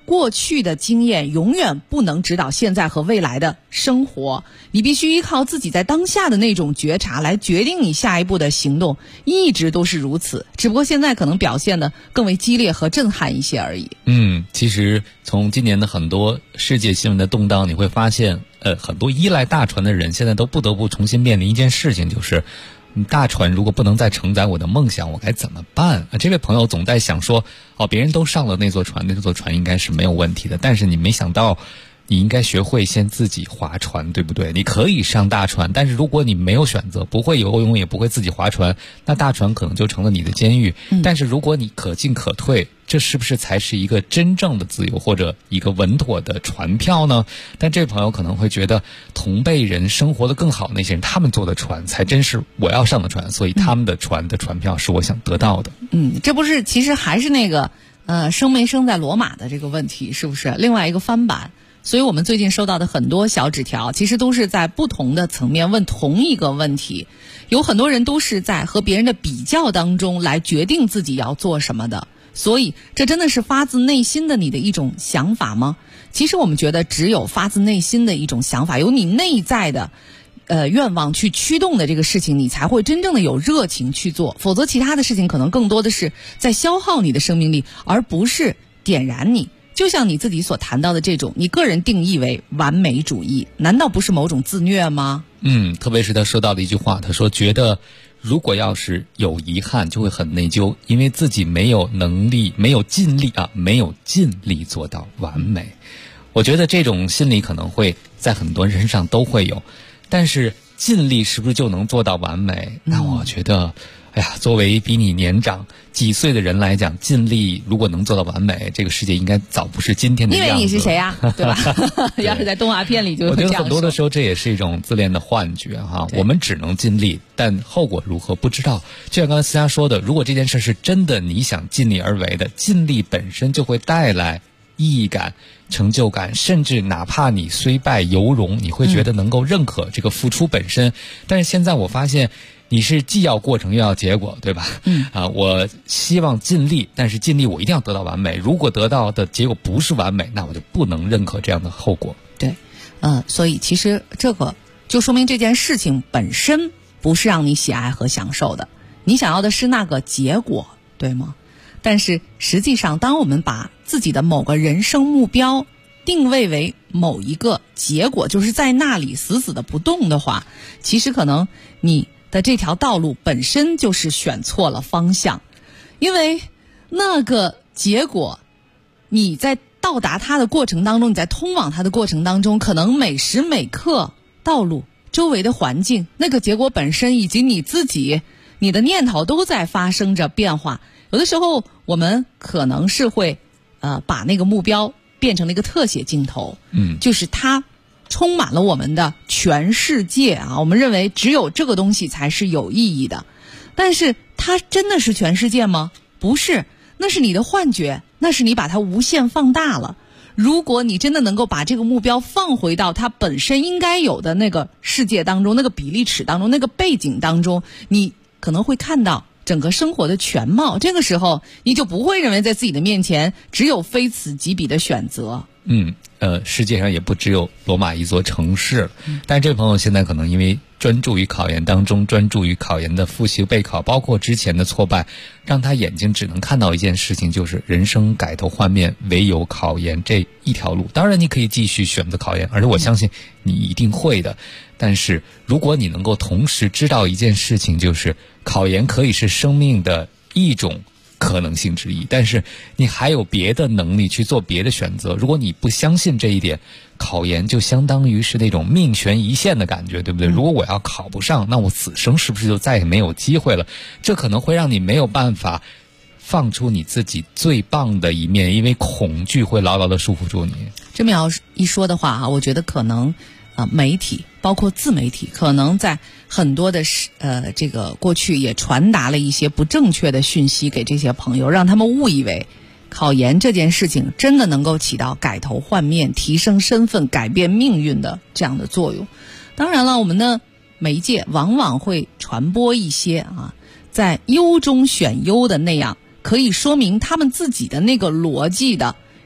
过去的经验永远不能指导现在和未来的生活，你必须依靠自己在当下的那种觉察来决定你下一步的行动，一直都是如此，只不过现在可能表现得更为激烈和震撼一些而已。 其实从今年的很多世界新闻的动荡，你会发现很多依赖大船的人现在都不得不重新面临一件事情，就是大船如果不能再承载我的梦想，我该怎么办？这位朋友总在想说，别人都上了那座船，那座船应该是没有问题的，但是你没想到你应该学会先自己划船，对不对？你可以上大船，但是如果你没有选择，不会游泳也不会自己划船，那大船可能就成了你的监狱。但是如果你可进可退，这是不是才是一个真正的自由，或者一个稳妥的船票呢？但这位朋友可能会觉得，同辈人生活得更好那些人，他们坐的船才真是我要上的船，所以他们的船的船票是我想得到的。 这不是其实还是那个生没生在罗马的这个问题，是不是另外一个翻版？所以我们最近收到的很多小纸条，其实都是在不同的层面问同一个问题。有很多人都是在和别人的比较当中来决定自己要做什么的。所以这真的是发自内心的你的一种想法吗？其实我们觉得只有发自内心的一种想法，有你内在的愿望去驱动的这个事情，你才会真正的有热情去做，否则其他的事情可能更多的是在消耗你的生命力，而不是点燃你。就像你自己所谈到的这种你个人定义为完美主义，难道不是某种自虐吗？ 特别是他说到的一句话，他说觉得如果要是有遗憾就会很内疚，因为自己没有能力，没有尽力做到完美。我觉得这种心理可能会在很多人身上都会有，但是尽力是不是就能做到完美？那我觉得作为比你年长几岁的人来讲，尽力如果能做到完美，这个世界应该早不是今天的样子。 因为你是谁呀？对吧？要是在动画片里就会这样说。我觉得很多的时候这也是一种自恋的幻觉哈。我们只能尽力，但后果如何不知道。就像刚才思佳说的，如果这件事是真的你想尽力而为的，尽力本身就会带来意义感、成就感，甚至哪怕你虽败犹荣，你会觉得能够认可这个付出本身。但是现在我发现你是既要过程又要结果，对吧？我希望尽力，但是尽力我一定要得到完美。如果得到的结果不是完美，那我就不能认可这样的后果。 对，所以其实这个就说明这件事情本身不是让你喜爱和享受的，你想要的是那个结果，对吗？但是实际上，当我们把自己的某个人生目标定位为某一个结果，就是在那里死死的不动的话，其实可能你的这条道路本身就是选错了方向。因为那个结果你在到达它的过程当中，你在通往它的过程当中，可能每时每刻道路周围的环境，那个结果本身以及你自己，你的念头都在发生着变化。有的时候我们可能是会把那个目标变成了一个特写镜头，就是它充满了我们的全世界啊，我们认为只有这个东西才是有意义的。但是它真的是全世界吗？不是，那是你的幻觉，那是你把它无限放大了。如果你真的能够把这个目标放回到它本身应该有的那个世界当中，那个比例尺当中，那个背景当中，你可能会看到整个生活的全貌。这个时候你就不会认为在自己的面前只有非此即彼的选择。 世界上也不只有罗马一座城市了。但这位朋友现在可能因为专注于考研当中，专注于考研的复习备考，包括之前的挫败，让他眼睛只能看到一件事情，就是人生改头换面，唯有考研这一条路。当然你可以继续选择考研，而且我相信你一定会的。但是如果你能够同时知道一件事情，就是考研可以是生命的一种可能性之一，但是你还有别的能力去做别的选择。如果你不相信这一点，考研就相当于是那种命悬一线的感觉，对不对？如果我要考不上，那我此生是不是就再也没有机会了？这可能会让你没有办法放出你自己最棒的一面，因为恐惧会牢牢地束缚住你。 这么要一说的话，我觉得可能媒体包括自媒体可能在很多的这个过去也传达了一些不正确的讯息给这些朋友，让他们误以为考研这件事情真的能够起到改头换面、提升身份、改变命运的这样的作用。当然了，我们的媒介往往会传播一些在优中选优的那样可以说明他们自己的那个逻辑的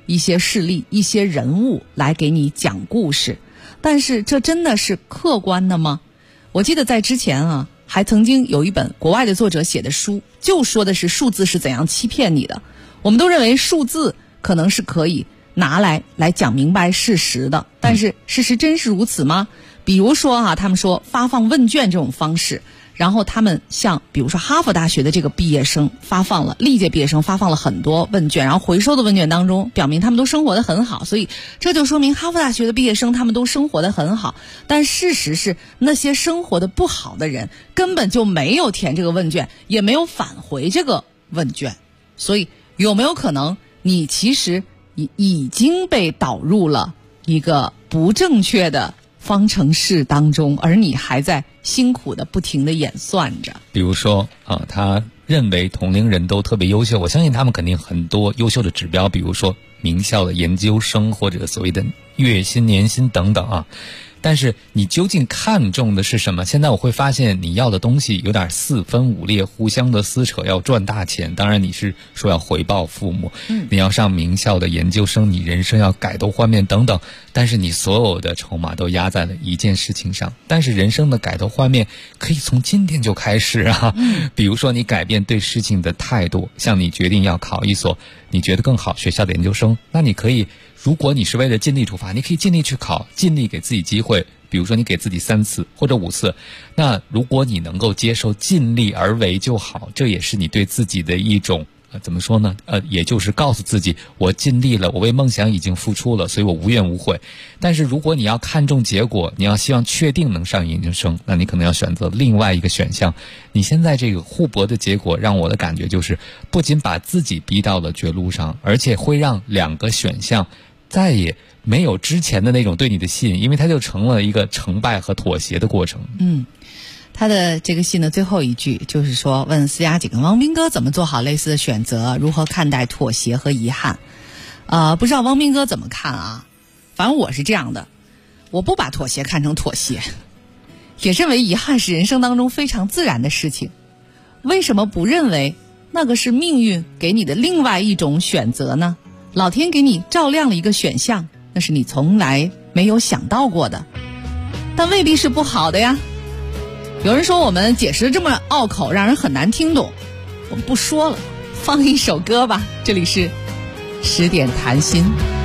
一些事例、一些人物来给你讲故事。但是这真的是客观的吗？我记得在之前还曾经有一本国外的作者写的书，就说的是数字是怎样欺骗你的。我们都认为数字可能是可以拿来讲明白事实的，但是事实真是如此吗？比如说他们说发放问卷这种方式，然后他们像比如说哈佛大学的这个毕业生历届毕业生发放了很多问卷，然后回收的问卷当中表明他们都生活得很好，所以这就说明哈佛大学的毕业生他们都生活得很好。但事实是那些生活得不好的人根本就没有填这个问卷，也没有返回这个问卷。所以有没有可能你其实已经被导入了一个不正确的方程式当中，而你还在辛苦的不停的演算着？ 比如说他认为同龄人都特别优秀，我相信他们肯定很多优秀的指标，比如说名校的研究生或者所谓的月薪年薪等等但是你究竟看重的是什么？现在我会发现你要的东西有点四分五裂，互相的撕扯，要赚大钱。当然你是说要回报父母，你要上名校的研究生，你人生要改头换面等等，但是你所有的筹码都压在了一件事情上。但是人生的改头换面可以从今天就开始比如说你改变对事情的态度，像你决定要考一所你觉得更好学校的研究生，那你可以，如果你是为了尽力出发，你可以尽力去考，尽力给自己机会，比如说你给自己3次或者5次。那如果你能够接受尽力而为就好，这也是你对自己的一种怎么说呢？也就是告诉自己，我尽力了，我为梦想已经付出了，所以我无怨无悔。但是如果你要看重结果，你要希望确定能上研究生，那你可能要选择另外一个选项。你现在这个互搏的结果让我的感觉就是，不仅把自己逼到了绝路上，而且会让2个选项再也没有之前的那种对你的吸引，因为它就成了一个成败和妥协的过程。 他的这个信的最后一句就是说，问思佳姐跟汪斌哥怎么做好类似的选择，如何看待妥协和遗憾。不知道汪斌哥怎么看反正我是这样的，我不把妥协看成妥协，也认为遗憾是人生当中非常自然的事情。为什么不认为那个是命运给你的另外一种选择呢？老天给你照亮了一个选项，那是你从来没有想到过的，但未必是不好的呀。有人说我们解释的这么拗口，让人很难听懂，我们不说了，放一首歌吧。这里是10点谈心。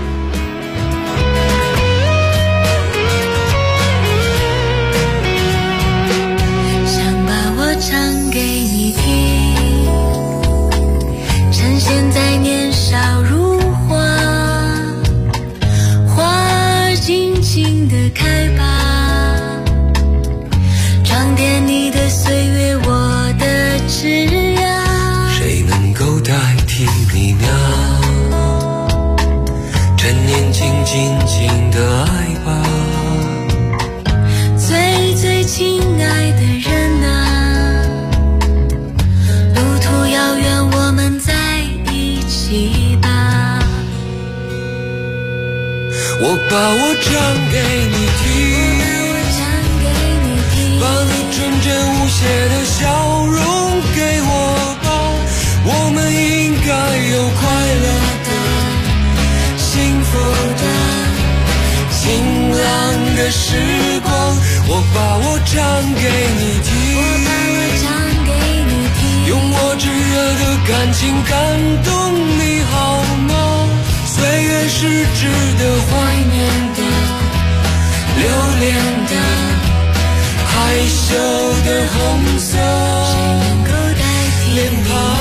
想把我唱给你听，趁现在年少如花，花尽情地开吧，装点你的岁月，我的枝桠。 谁能够代替你呢？趁年轻尽情的爱吧， 最最亲爱的人啊，路途遥远，我们在一起吧。 我把我唱给你听，把你纯真无邪的笑容给我吧，我们应该有快乐的、幸福的、晴朗的时光。我把我唱给你听，用我炙热的感情感动你好吗？岁月是值得怀念的、留恋的、害羞的红色脸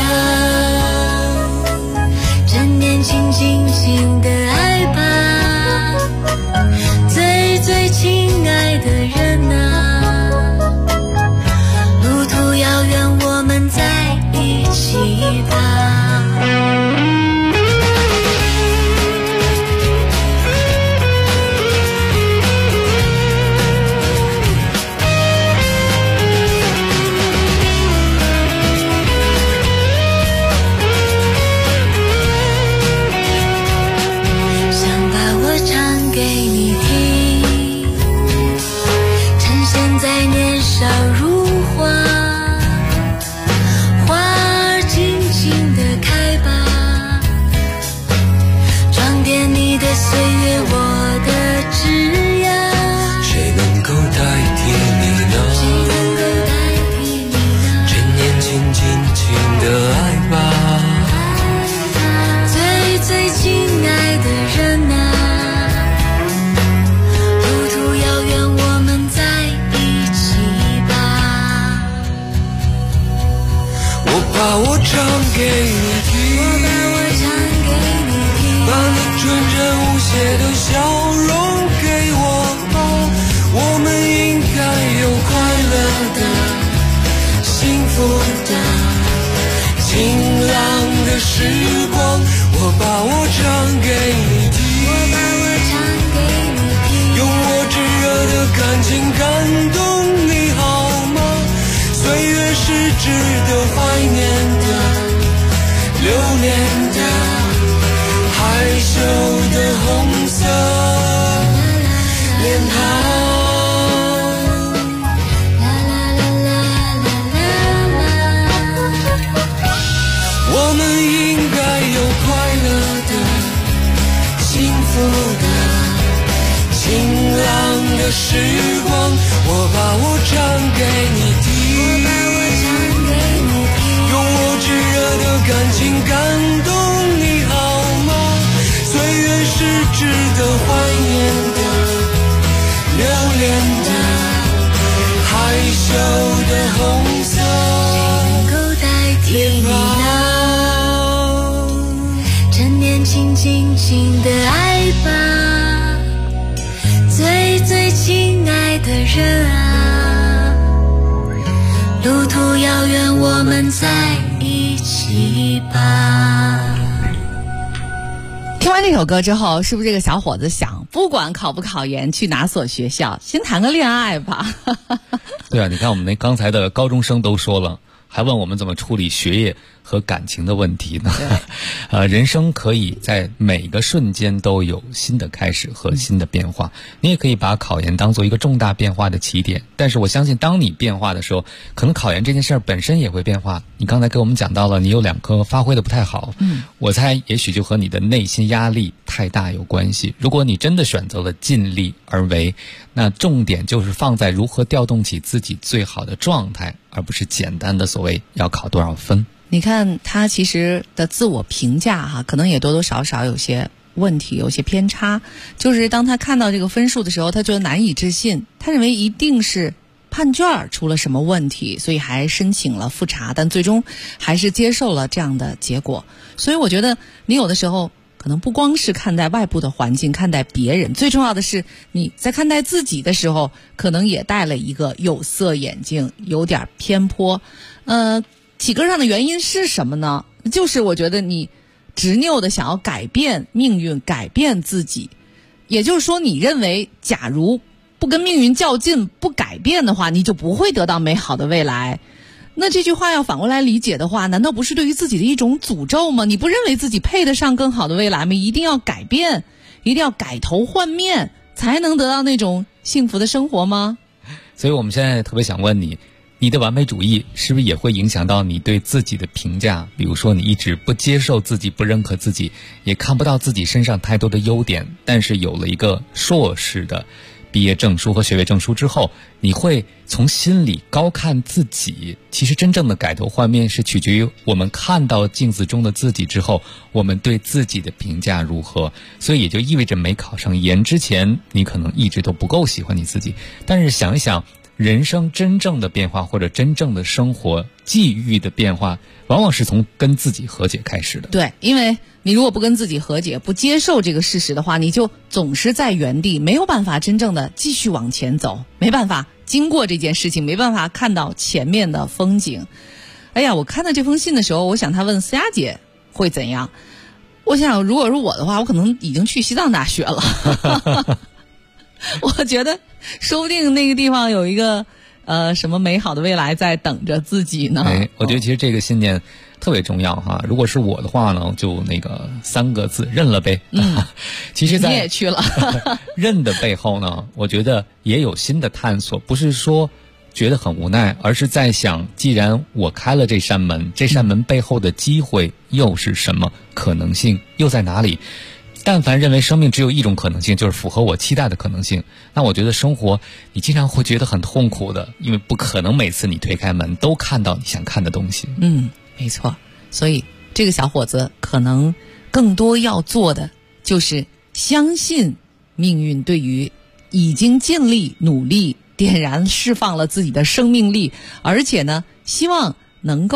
庞，趁年轻尽情的爱吧，最最亲爱的人啊，路途遥远，我们在一起吧。花尽情地开吧， 把我唱给你听，把你纯真无邪的笑容给我吧，我们应该有快乐的、幸福的、晴朗的时光。我把我唱给你听，用我炙热的感情感动你好吗？岁月是值得怀念的、留恋的、害羞的红色脸庞。我们应该有快乐的、幸福的、晴朗的时光。我把我唱给你听，用我炙热的感情感动你好吗？岁月是值得怀念的、留恋的、害羞的红色能够代替你陈年轻轻轻的爱吧，最最亲爱的人啊，路途遥远，我们在一起吧。 听完这首歌之后，是不是这个小伙子想，不管考不考研，去哪所学校，先谈个恋爱吧？ 对啊，你看我们那刚才的高中生都说了，还问我们怎么处理学业和感情的问题呢？人生可以在每个瞬间都有新的开始和新的变化。你也可以把考研当做一个重大变化的起点，但是我相信当你变化的时候，可能考研这件事儿本身也会变化。你刚才给我们讲到了，你有2科发挥的不太好，我猜也许就和你的内心压力太大有关系。如果你真的选择了尽力而为，那重点就是放在如何调动起自己最好的状态，而不是简单的所谓要考多少分。 你看他其实的自我评价可能也多多少少有些问题，有些偏差。就是当他看到这个分数的时候，他觉得难以置信，他认为一定是判卷出了什么问题，所以还申请了复查，但最终还是接受了这样的结果。所以我觉得你有的时候可能不光是看待外部的环境，看待别人，最重要的是你在看待自己的时候，可能也戴了一个有色眼镜，有点偏颇。体格上的原因是什么呢？就是我觉得你执拗的想要改变命运，改变自己。也就是说，你认为假如不跟命运较劲，不改变的话，你就不会得到美好的未来。那这句话要反过来理解的话，难道不是对于自己的一种诅咒吗？你不认为自己配得上更好的未来吗？一定要改变，一定要改头换面，才能得到那种幸福的生活吗？ 所以我们现在特别想问你，你的完美主义是不是也会影响到你对自己的评价？比如说你一直不接受自己，不认可自己，也看不到自己身上太多的优点，但是有了一个硕士的毕业证书和学位证书之后，你会从心里高看自己。其实真正的改头换面是取决于我们看到镜子中的自己之后，我们对自己的评价如何。所以也就意味着没考上研之前，你可能一直都不够喜欢你自己。但是想一想，人生真正的变化，或者真正的生活际遇的变化，往往是从跟自己和解开始的。 对，因为你如果不跟自己和解，不接受这个事实的话，你就总是在原地，没有办法真正的继续往前走，没办法经过这件事情，没办法看到前面的风景。哎呀，我看到这封信的时候，我想他问思佳姐会怎样。我想如果是我的话，我可能已经去西藏大学了。我觉得说不定那个地方有一个什么美好的未来在等着自己呢。 我觉得其实这个信念特别重要哈。如果是我的话呢，就那个3个字，认了呗。其实在你也去了认的背后呢，我觉得也有新的探索，不是说觉得很无奈，而是在想，既然我开了这扇门，这扇门背后的机会又是什么？可能性又在哪里？但凡认为生命只有一种可能性，就是符合我期待的可能性，那我觉得生活你经常会觉得很痛苦的，因为不可能每次你推开门都看到你想看的东西。 没错。所以这个小伙子可能更多要做的就是相信命运对于已经尽力努力点燃释放了自己的生命力，而且呢希望能够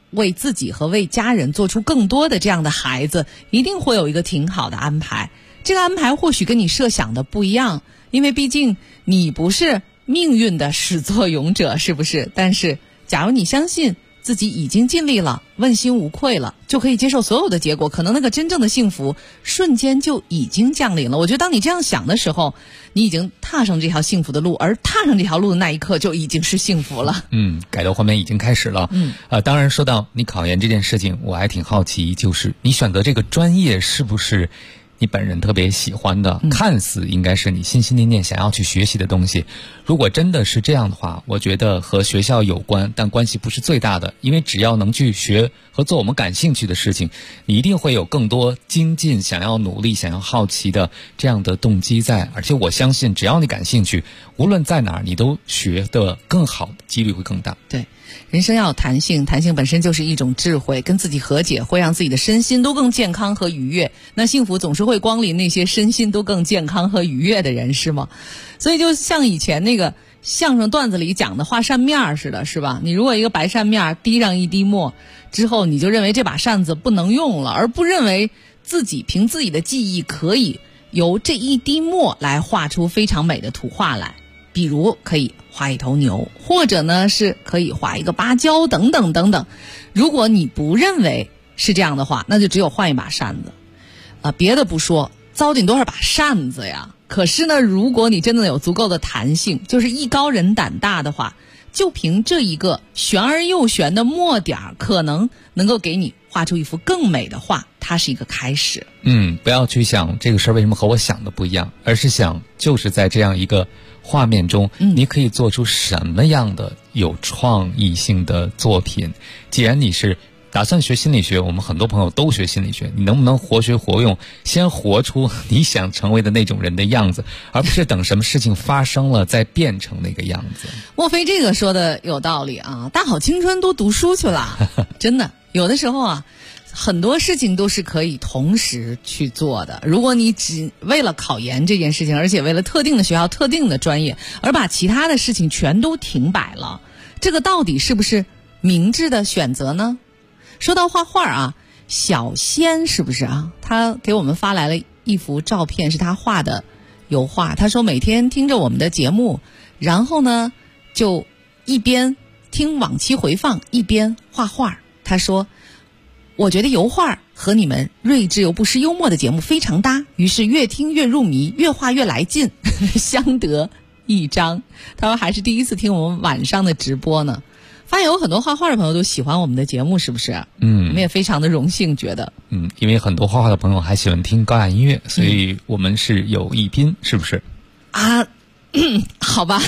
为自己和为家人做出更多的这样的孩子，一定会有一个挺好的安排。这个安排或许跟你设想的不一样，因为毕竟你不是命运的始作俑者，是不是？但是假如你相信自己已经尽力了，问心无愧了，就可以接受所有的结果，可能那个真正的幸福瞬间就已经降临了。我觉得当你这样想的时候，你已经踏上这条幸福的路，而踏上这条路的那一刻就已经是幸福了。 改头换面已经开始了。当然说到你考研这件事情，我还挺好奇，就是你选择这个专业是不是你本人特别喜欢的，看似应该是你心心念念想要去学习的东西。如果真的是这样的话，我觉得和学校有关，但关系不是最大的，因为只要能去学和做我们感兴趣的事情，你一定会有更多精进、想要努力、想要好奇的这样的动机在。而且我相信，只要你感兴趣，无论在哪儿，你都学得更好的几率会更大。 对，人生要有弹性，弹性本身就是一种智慧，跟自己和解会让自己的身心都更健康和愉悦。那幸福总是会光临那些身心都更健康和愉悦的人，是吗？所以就像以前那个相声段子里讲的画扇面似的，是吧？你如果一个白扇面滴上一滴墨之后，你就认为这把扇子不能用了，而不认为自己凭自己的技艺可以由这一滴墨来画出非常美的图画来。比如可以画一头牛，或者呢是可以画一个芭蕉等等等等。如果你不认为是这样的话，那就只有换一把扇子。别的不说，糟践多少把扇子呀。可是呢，如果你真的有足够的弹性，就是艺高人胆大的话，就凭这一个玄而又玄的墨点，可能能够给你画出一幅更美的画，它是一个开始。 不要去想这个事儿为什么和我想的不一样，而是想就是在这样一个画面中，你可以做出什么样的有创意性的作品。既然你是打算学心理学，我们很多朋友都学心理学，你能不能活学活用，先活出你想成为的那种人的样子，而不是等什么事情发生了再变成那个样子。 莫非这个说的有道理啊？大好青春都读书去了。真的有的时候啊，很多事情都是可以同时去做的。如果你只为了考研这件事情，而且为了特定的学校特定的专业而把其他的事情全都停摆了，这个到底是不是明智的选择呢？说到画画啊，小仙是不是啊？他给我们发来了一幅照片，是他画的油画。他说每天听着我们的节目，然后呢就一边听往期回放一边画画。他说我觉得油画和你们睿智又不失幽默的节目非常搭，于是越听越入迷，越画越来劲，相得益彰。他说还是第一次听我们晚上的直播呢。发现有很多画画的朋友都喜欢我们的节目，是不是？我们也非常的荣幸，觉得因为很多画画的朋友还喜欢听高雅音乐，所以我们是有一拼，是不是啊？好吧。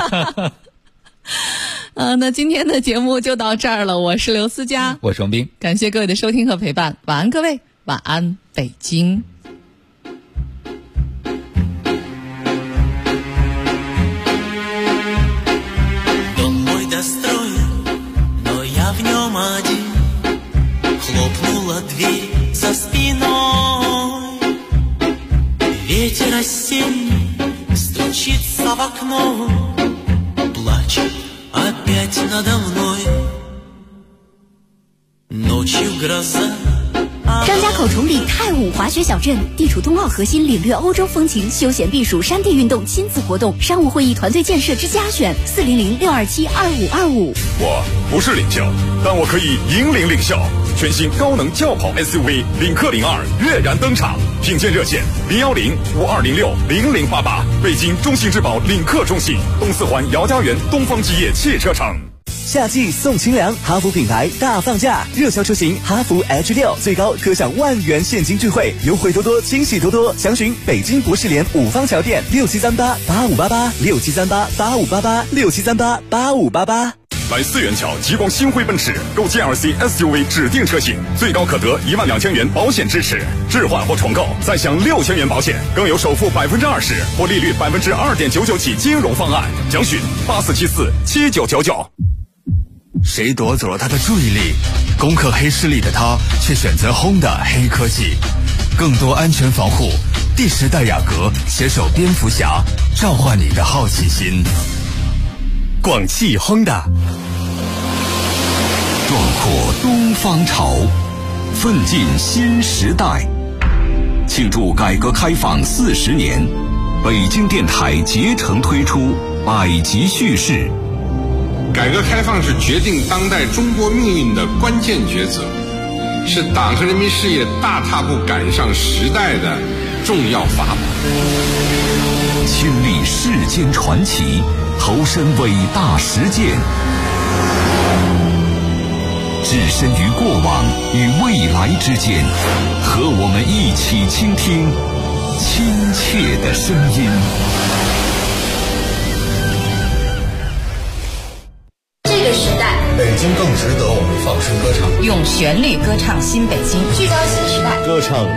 那今天的节目就到这儿了。我是刘思佳， 我是王斌， 感谢各位的收听和陪伴。晚安各位，晚安北京。 В нем один хлопнула дверь за спиной. Ветер осенний стучится в окно, плачет опять надо мной. Ночью гроза。 张家口崇礼太武滑雪小镇地处冬奥核心，领略欧洲风情，休闲避暑，山地运动，亲子活动，商务会议团队建设之家选400-627-2525。 我不是领袖，但我可以引领领袖。全新高能轿跑 SUV 领克02跃然登场，品鉴热线010-5206-0088，北京中信质保领克中信，东四环姚家园东方基业汽车城。 夏季送清凉，哈弗品牌大放价，热销车型哈弗 H6 最高可享10000元现金钜惠，优惠多多，惊喜多多。详询北京博士联五方桥店6738-8588，6738-8588，6738-8588。 来四元桥极光星辉奔驰购 GLC SUV 指定车型，最高可得12000元保险支持，置换或重购再享6000元保险，更有首付20%或利率2.99%起金融方案。详询84747999。 谁夺走了他的注意力？攻克黑势力的他却选择 Honda 黑科技，更多安全防护。第10代雅阁携手蝙蝠侠，召唤你的好奇心。 广汽 Honda。 壮阔东方潮，奋进新时代。庆祝改革开放40年，北京电台竭诚推出百集叙事。 改革开放是决定当代中国命运的关键抉择，是党和人民事业大踏步赶上时代的重要法宝。 亲历世间传奇，投身伟大实践，置身于过往与未来之间，和我们一起倾听亲切的声音。 这个时代， 北京更值得我们放声歌唱， 用旋律歌唱新北京，聚焦新时代， 歌唱